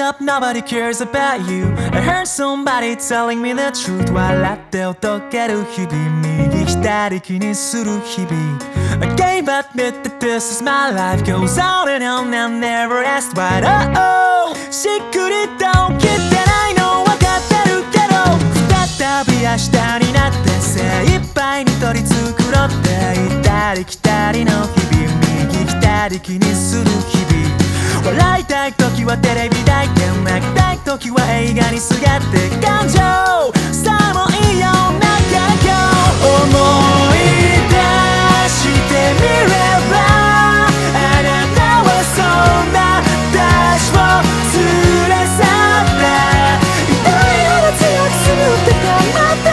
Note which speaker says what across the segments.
Speaker 1: up, nobody cares about you. I heard somebody telling me the truth. 笑っておどける日々、右左気にする日々。I gave up, admit that this is my life. Goes on and on and never asked why. Oh, しっくりと切ってないの分かってるけど、再び明日になって精一杯に取り繕って行ったり来たりの日々、右左気にする日々。笑いたい時はテレビ抱いて、泣きたい時は映画にすがって感情さあもういいよ仲良思い出してみれば、あなたはそんな私を連れ去った痛いほど強くすぐってたまた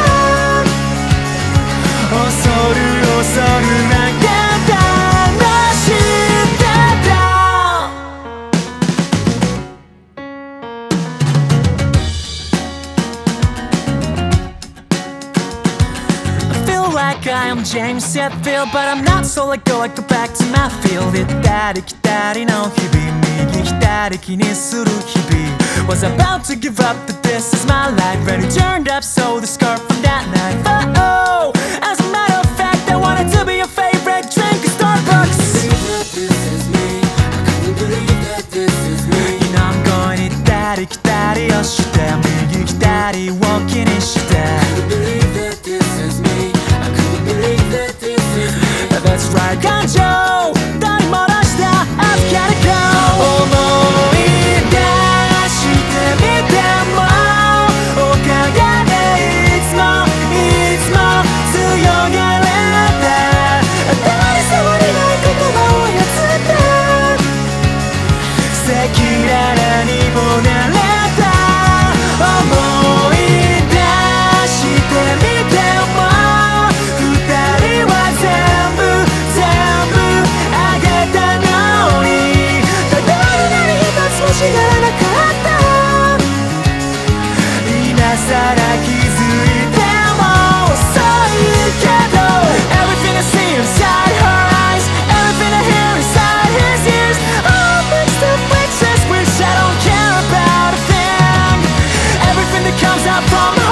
Speaker 1: 恐る恐る泣けたI am James Hetfield, but I'm not, so let go, I go back to my field. 行ったり来たりの日々、右左気にする日々。Was about to give up, but this is my life. Ready turned up, so the scarf from that night. Oh, as a matter of fact, I wanted to be your favorite drink at Starbucks.
Speaker 2: This is me, I couldn't believe that this is me.
Speaker 1: You know I'm going 行ったり来たりをして、右左を気にして。That's right 感情取り戻した I've gotta go 思い出してみてもおかげでいつも強がれた当たり障りない言葉を操って赤裸々にもなれた思い出してみても知らなかった今さら気づいても遅いけど Everything I see inside her eyes, everything I hear inside his ears, all mixed up places which I don't care about a thing. Everything that comes out from her